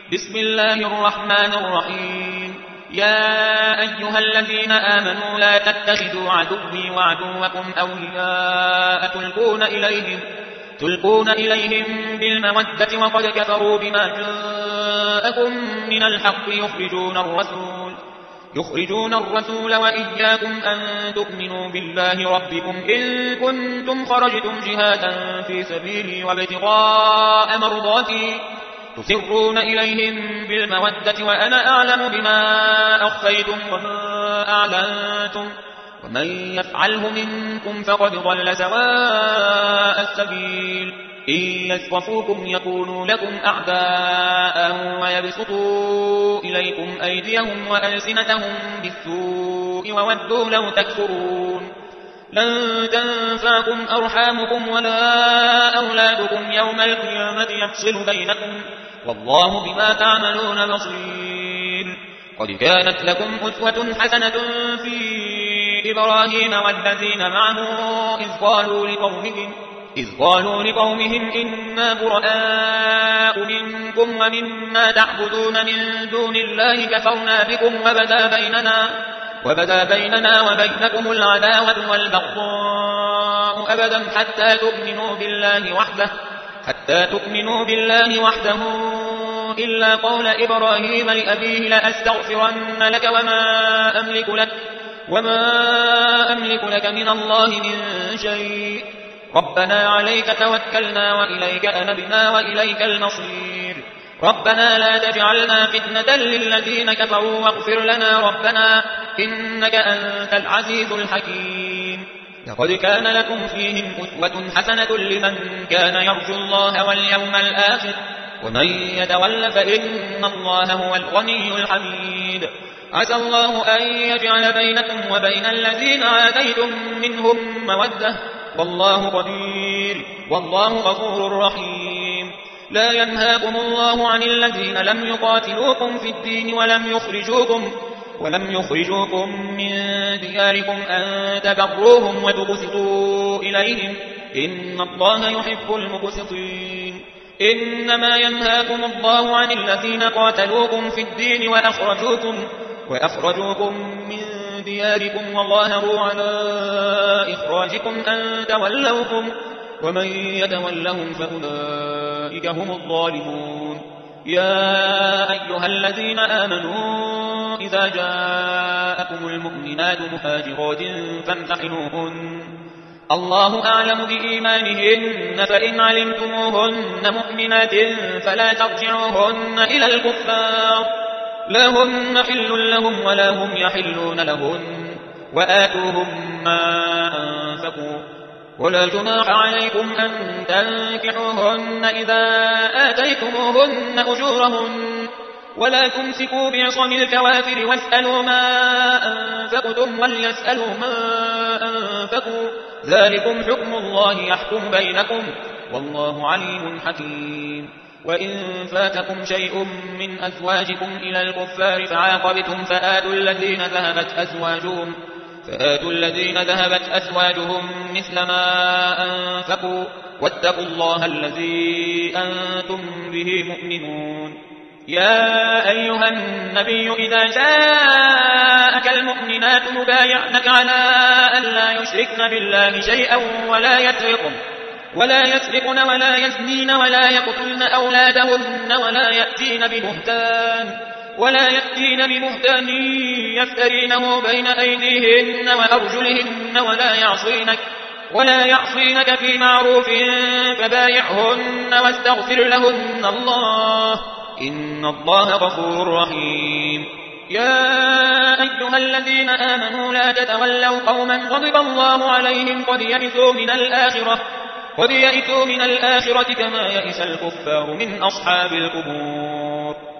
بسم الله الرحمن الرحيم. يا أيها الذين آمنوا لا تتخذوا عدوي وعدوكم أولياء تلقون إليهم بالمودة وقد كفروا بما جاءكم من الحق يخرجون الرسول وإياكم أن تؤمنوا بالله ربكم إن كنتم خرجتم جهادا في سبيلي وابتغاء مرضاتي تسرون إليهم بالمودة وأنا أعلم بما أخفيتم وما أعلنتم ومن يفعله منكم فقد ضل سواء السبيل إن يثقفوكم يكونوا لكم أعداء ويبسطوا إليكم أيديهم وألسنتهم بالسوء وودوا لو تكفرون لن تنفعكم أرحامكم ولا أولادكم يوم القيامة يفصل بينكم والله بما تعملون بصير. قد كانت لكم أسوة حسنة في إبراهيم والذين معه إذ قالوا لقومهم إنا براء منكم ومما تعبدون من دون الله كفرنا بكم وبدا بيننا وبينكم العداوة والبغضاء أبدا حتى تؤمنوا بالله وحده إلا قول إبراهيم لأبيه لأستغفرن لك وما أملك لك من الله من شيء ربنا عليك توكلنا وإليك أنبنا وإليك المصير ربنا لا تجعلنا فتنة للذين كفروا واغفر لنا ربنا إنك أنت العزيز الحكيم. لقد كان لكم فيهم أسوة حسنة لمن كان يرجو الله واليوم الآخر ومن يتول فإن الله هو الغني الحميد. عسى الله أن يجعل بينكم وبين الذين عاديتم منهم مودة والله قدير والله غفور رحيم. لا ينهاكم الله عن الذين لم يقاتلوكم في الدين ولم يخرجوكم من دياركم أن تبروهم وتقسطوا إليهم إن الله يحب المقسطين. إنما ينهاكم الله عن الذين قاتلوكم في الدين وأخرجوكم من دياركم وظاهروا على إخراجكم أن تولوكم ومن يتولهم فأولئك هم الظالمون. يا أيها الذين آمنوا إذا جاءكم المؤمنات مهاجرات فامتحنوهن الله أعلم بإيمانهن فإن علمتموهن مؤمنات فلا ترجعوهن إلى الكفار لا هن حل لهم ولا هم يحلون لهن وآتوهم ما أنفقوا ولا جناح عليكم أن تنكحوهن إذا آتيتموهن أجورهن ولا تمسكوا بعصم الكوافر واسألوا ما أنفقتم وليسألوا ما أنفقوا ذلكم حكم الله يحكم بينكم والله عليم حكيم. وإن فاتكم شيء من أزواجكم إلى الكفار فعاقبتم فآتوا الذين ذهبت أزواجهم مثل ما أنفقوا واتقوا الله الذي أنتم به مؤمنون. يا أيها النبي إذا جاءك المؤمنات يبايعنك على أن لا يشركن بالله شيئا ولا يسرقن ولا يزنين ولا يقتلن أولادهن ولا يأتين ببهتان يفترينه بين أيديهن وأرجلهن ولا يعصينك في معروف فبايعهن واستغفر لهن الله إن الله غفور رحيم. يا أيها الذين آمنوا لا تتولوا قوما غضب الله عليهم قد يئسوا من الآخرة كما يئس الكفار من أصحاب القبور.